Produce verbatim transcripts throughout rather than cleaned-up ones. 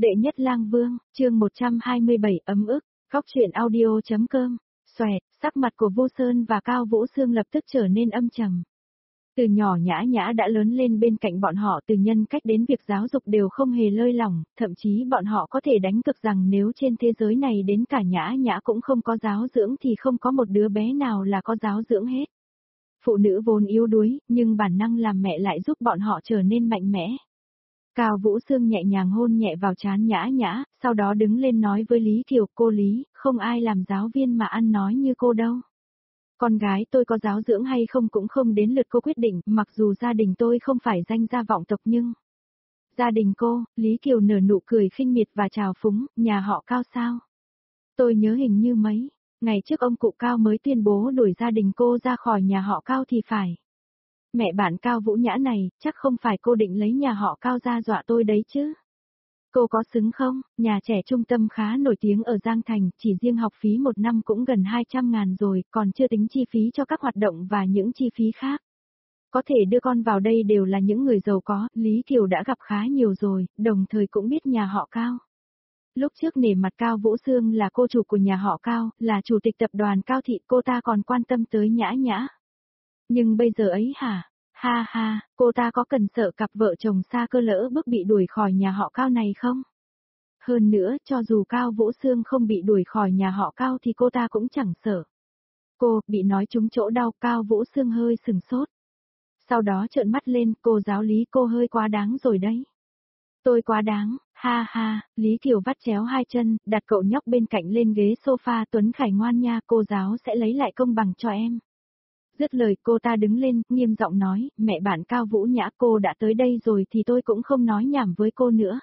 Đệ nhất lang vương, chương một trăm hai mươi bảy ấm ức, góc truyện audio.com, xoẹt, sắc mặt của Vô Sơn và Cao Vũ Sương lập tức trở nên âm trầm. Từ nhỏ Nhã Nhã đã lớn lên bên cạnh bọn họ, từ nhân cách đến việc giáo dục đều không hề lơi lỏng, thậm chí bọn họ có thể đánh cược rằng nếu trên thế giới này đến cả Nhã Nhã cũng không có giáo dưỡng thì không có một đứa bé nào là có giáo dưỡng hết. Phụ nữ vốn yếu đuối, nhưng bản năng làm mẹ lại giúp bọn họ trở nên mạnh mẽ. Cao Vũ Sương nhẹ nhàng hôn nhẹ vào trán Nhã Nhã, sau đó đứng lên nói với Lý Kiều, cô Lý, không ai làm giáo viên mà ăn nói như cô đâu. Con gái tôi có giáo dưỡng hay không cũng không đến lượt cô quyết định, mặc dù gia đình tôi không phải danh gia vọng tộc nhưng... Gia đình cô, Lý Kiều nở nụ cười khinh miệt và trào phúng, nhà họ Cao sao? Tôi nhớ hình như mấy ngày trước ông cụ Cao mới tuyên bố đuổi gia đình cô ra khỏi nhà họ Cao thì phải. Mẹ bạn Cao Vũ Nhã này, chắc không phải cô định lấy nhà họ Cao ra dọa tôi đấy chứ? Cô có xứng không? Nhà trẻ trung tâm khá nổi tiếng ở Giang Thành, chỉ riêng học phí một năm cũng gần hai trăm ngàn rồi, còn chưa tính chi phí cho các hoạt động và những chi phí khác. Có thể đưa con vào đây đều là những người giàu có, Lý Kiều đã gặp khá nhiều rồi, đồng thời cũng biết nhà họ Cao. Lúc trước nể mặt Cao Vũ Sương là cô chủ của nhà họ Cao, là chủ tịch tập đoàn Cao Thị, cô ta còn quan tâm tới Nhã Nhã. Nhưng bây giờ ấy hả? Ha ha, cô ta có cần sợ cặp vợ chồng xa cơ lỡ bước bị đuổi khỏi nhà họ Cao này không? Hơn nữa, cho dù Cao Vũ Sương không bị đuổi khỏi nhà họ Cao thì cô ta cũng chẳng sợ. Cô, bị nói trúng chỗ đau, Cao Vũ Sương hơi sừng sốt. Sau đó trợn mắt lên, cô giáo Lý, cô hơi quá đáng rồi đấy. Tôi quá đáng, ha ha, Lý Kiều vắt chéo hai chân, đặt cậu nhóc bên cạnh lên ghế sofa, Tuấn Khải ngoan nha, cô giáo sẽ lấy lại công bằng cho em. Dứt lời cô ta đứng lên, nghiêm giọng nói, mẹ bạn Cao Vũ Nhã, cô đã tới đây rồi thì tôi cũng không nói nhảm với cô nữa.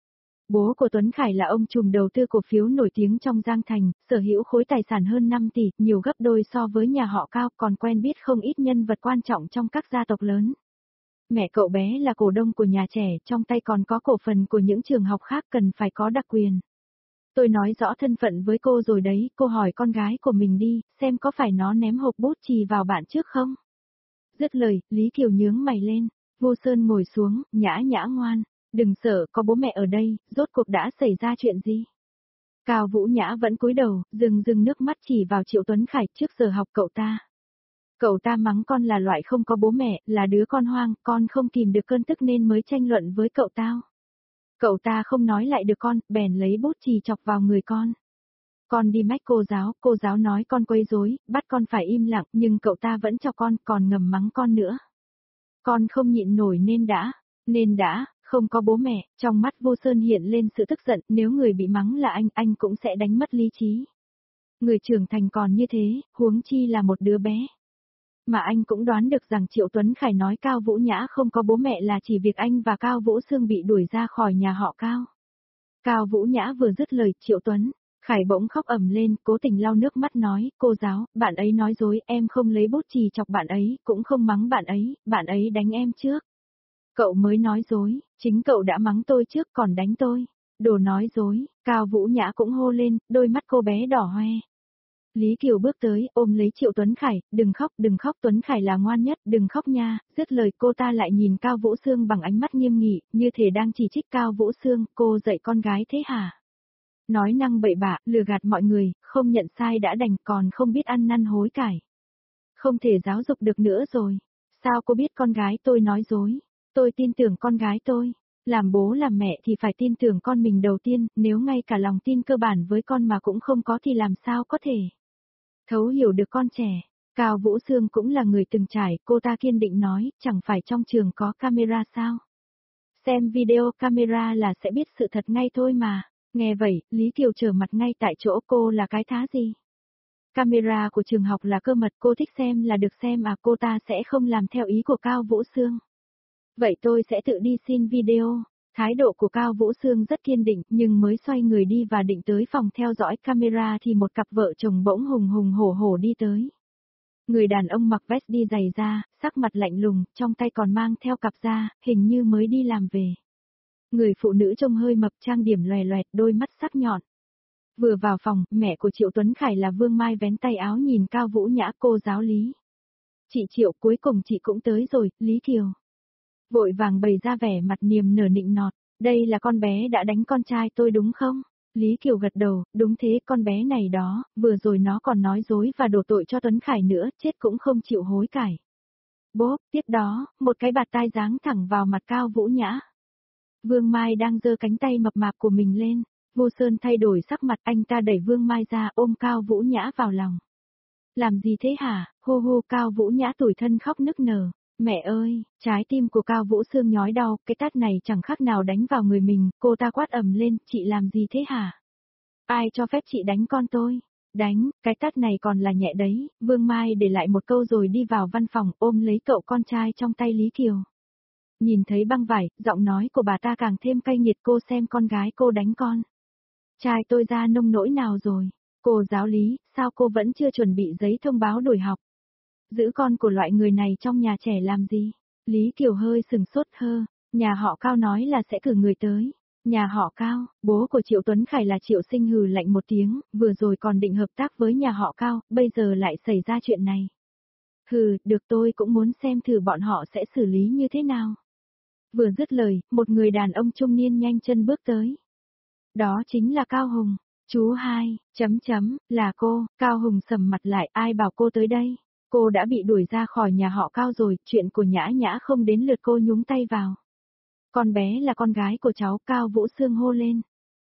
Bố của Tuấn Khải là ông trùm đầu tư cổ phiếu nổi tiếng trong Giang Thành, sở hữu khối tài sản hơn năm tỷ, nhiều gấp đôi so với nhà họ Cao, còn quen biết không ít nhân vật quan trọng trong các gia tộc lớn. Mẹ cậu bé là cổ đông của nhà trẻ, trong tay còn có cổ phần của những trường học khác, cần phải có đặc quyền. Tôi nói rõ thân phận với cô rồi đấy, cô hỏi con gái của mình đi, xem có phải nó ném hộp bút chì vào bạn trước không? Dứt lời, Lý Kiều nhướng mày lên, Vô Sơn ngồi xuống, Nhã Nhã ngoan, đừng sợ, có bố mẹ ở đây, rốt cuộc đã xảy ra chuyện gì? Cao Vũ Nhã vẫn cúi đầu, rừng rừng nước mắt chỉ vào Triệu Tuấn Khải trước giờ học cậu ta. Cậu ta mắng con là loại không có bố mẹ, là đứa con hoang, con không kìm được cơn tức nên mới tranh luận với cậu tao. Cậu ta không nói lại được con, bèn lấy bút chì chọc vào người con. Con đi mách cô giáo, cô giáo nói con quấy rối, bắt con phải im lặng, nhưng cậu ta vẫn cho con, còn ngầm mắng con nữa. Con không nhịn nổi nên đã, nên đã, không có bố mẹ, trong mắt Vô Sơn hiện lên sự tức giận, nếu người bị mắng là anh, anh cũng sẽ đánh mất lý trí. Người trưởng thành còn như thế, huống chi là một đứa bé. Mà anh cũng đoán được rằng Triệu Tuấn Khải nói Cao Vũ Nhã không có bố mẹ là chỉ việc anh và Cao Vũ Sương bị đuổi ra khỏi nhà họ Cao. Cao Vũ Nhã vừa dứt lời, Triệu Tuấn Khải bỗng khóc ầm lên, cố tình lau nước mắt nói, cô giáo, bạn ấy nói dối, em không lấy bút chì chọc bạn ấy, cũng không mắng bạn ấy, bạn ấy đánh em trước. Cậu mới nói dối, chính cậu đã mắng tôi trước còn đánh tôi. Đồ nói dối, Cao Vũ Nhã cũng hô lên, đôi mắt cô bé đỏ hoe. Lý Kiều bước tới, ôm lấy Triệu Tuấn Khải, đừng khóc, đừng khóc, Tuấn Khải là ngoan nhất, đừng khóc nha, dứt lời cô ta lại nhìn Cao Vũ Sương bằng ánh mắt nghiêm nghị, như thể đang chỉ trích Cao Vũ Sương, cô dạy con gái thế hả? Nói năng bậy bạ, lừa gạt mọi người, không nhận sai đã đành, còn không biết ăn năn hối cải. Không thể giáo dục được nữa rồi. Sao cô biết con gái tôi nói dối? Tôi tin tưởng con gái tôi. Làm bố làm mẹ thì phải tin tưởng con mình đầu tiên, nếu ngay cả lòng tin cơ bản với con mà cũng không có thì làm sao có thể thấu hiểu được con trẻ. Cao Vũ Sương cũng là người từng trải, cô ta kiên định nói, chẳng phải trong trường có camera sao? Xem video camera là sẽ biết sự thật ngay thôi mà. Nghe vậy, Lý Kiều trở mặt ngay tại chỗ, cô là cái thá gì? Camera của trường học là cơ mật, cô thích xem là được xem à, cô ta sẽ không làm theo ý của Cao Vũ Sương. Vậy tôi sẽ tự đi xin video. Thái độ của Cao Vũ Sương rất kiên định, nhưng mới xoay người đi và định tới phòng theo dõi camera thì một cặp vợ chồng bỗng hùng hùng hổ hổ đi tới. Người đàn ông mặc vest đi giày da, sắc mặt lạnh lùng, trong tay còn mang theo cặp da, hình như mới đi làm về. Người phụ nữ trông hơi mập, trang điểm loè loẹt, đôi mắt sắc nhọn. Vừa vào phòng, mẹ của Triệu Tuấn Khải là Vương Mai vén tay áo nhìn Cao Vũ Nhã, cô giáo Lý. Chị Triệu, cuối cùng chị cũng tới rồi, Lý Kiều. Vội vàng bày ra vẻ mặt niềm nở nịnh nọt, Đây là con bé đã đánh con trai tôi đúng không? Lý Kiều gật đầu, đúng thế, con bé này đó, vừa rồi nó còn nói dối và đổ tội cho Tuấn Khải nữa, chết cũng không chịu hối cải. Bốp, tiếp đó, một cái bạt tai giáng thẳng vào mặt Cao Vũ Nhã. Vương Mai đang giơ cánh tay mập mạp của mình lên, Vô Sơn thay đổi sắc mặt, anh ta đẩy Vương Mai ra ôm Cao Vũ Nhã vào lòng. Làm gì thế hả, hô hô, Cao Vũ Nhã tủi thân khóc nức nở. Mẹ ơi, trái tim của Cao Vũ Sương nhói đau, cái tát này chẳng khác nào đánh vào người mình, cô ta quát ầm lên, chị làm gì thế hả? Ai cho phép chị đánh con tôi? Đánh, cái tát này còn là nhẹ đấy, Vương Mai để lại một câu rồi đi vào văn phòng ôm lấy cậu con trai trong tay Lý Kiều. Nhìn thấy băng vải, giọng nói của bà ta càng thêm cay nghiệt, cô xem con gái cô đánh con. Trai tôi ra nông nỗi nào rồi? Cô giáo lý, sao cô vẫn chưa chuẩn bị giấy thông báo đổi học? Giữ con của loại người này trong nhà trẻ làm gì? Lý Kiều hơi sừng sốt hơ, nhà họ Cao nói là sẽ cử người tới. Nhà họ Cao, bố của Triệu Tuấn Khải là Triệu Sinh hừ lạnh một tiếng, vừa rồi còn định hợp tác với nhà họ Cao, bây giờ lại xảy ra chuyện này. Hừ, được, tôi cũng muốn xem thử bọn họ sẽ xử lý như thế nào. Vừa dứt lời, một người đàn ông trung niên nhanh chân bước tới. Đó chính là Cao Hùng. Chú hai, chấm chấm, là cô, Cao Hùng sầm mặt lại, ai bảo cô tới đây? Cô đã bị đuổi ra khỏi nhà họ Cao rồi, chuyện của Nhã Nhã không đến lượt cô nhúng tay vào. Con bé là con gái của cháu, Cao Vũ Sương hô lên.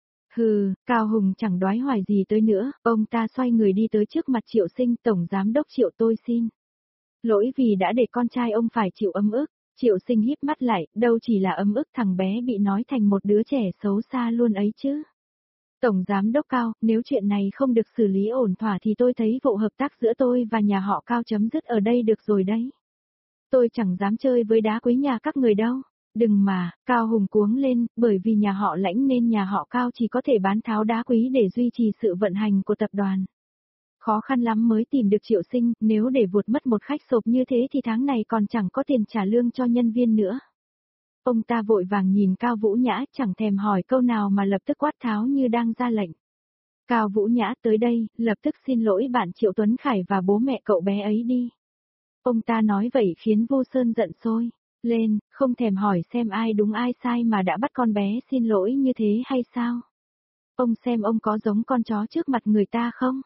Hừ, Cao Hùng chẳng đoái hoài gì tới nữa, ông ta xoay người đi tới trước mặt Triệu Sinh, tổng giám đốc Triệu, tôi xin. Lỗi vì đã để con trai ông phải chịu ấm ức. Triệu Sinh híp mắt lại, đâu chỉ là ấm ức, thằng bé bị nói thành một đứa trẻ xấu xa luôn ấy chứ. Tổng giám đốc Cao, nếu chuyện này không được xử lý ổn thỏa thì tôi thấy vụ hợp tác giữa tôi và nhà họ Cao chấm dứt ở đây được rồi đấy. Tôi chẳng dám chơi với đá quý nhà các người đâu. Đừng mà, Cao Hùng cuống lên, bởi vì nhà họ Lãnh nên nhà họ Cao chỉ có thể bán tháo đá quý để duy trì sự vận hành của tập đoàn. Khó khăn lắm mới tìm được Triệu Sinh, nếu để vụt mất một khách sộp như thế thì tháng này còn chẳng có tiền trả lương cho nhân viên nữa. Ông ta vội vàng nhìn Cao Vũ Nhã, chẳng thèm hỏi câu nào mà lập tức quát tháo như đang ra lệnh. Cao Vũ Nhã, tới đây, lập tức xin lỗi bạn Triệu Tuấn Khải và bố mẹ cậu bé ấy đi. Ông ta nói vậy khiến Vô Sơn giận sôi lên, không thèm hỏi xem ai đúng ai sai mà đã bắt con bé xin lỗi như thế hay sao? Ông xem ông có giống con chó trước mặt người ta không?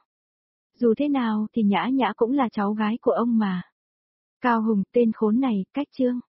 Dù thế nào thì Nhã Nhã cũng là cháu gái của ông mà. Cao Hùng, tên khốn này, cách chương.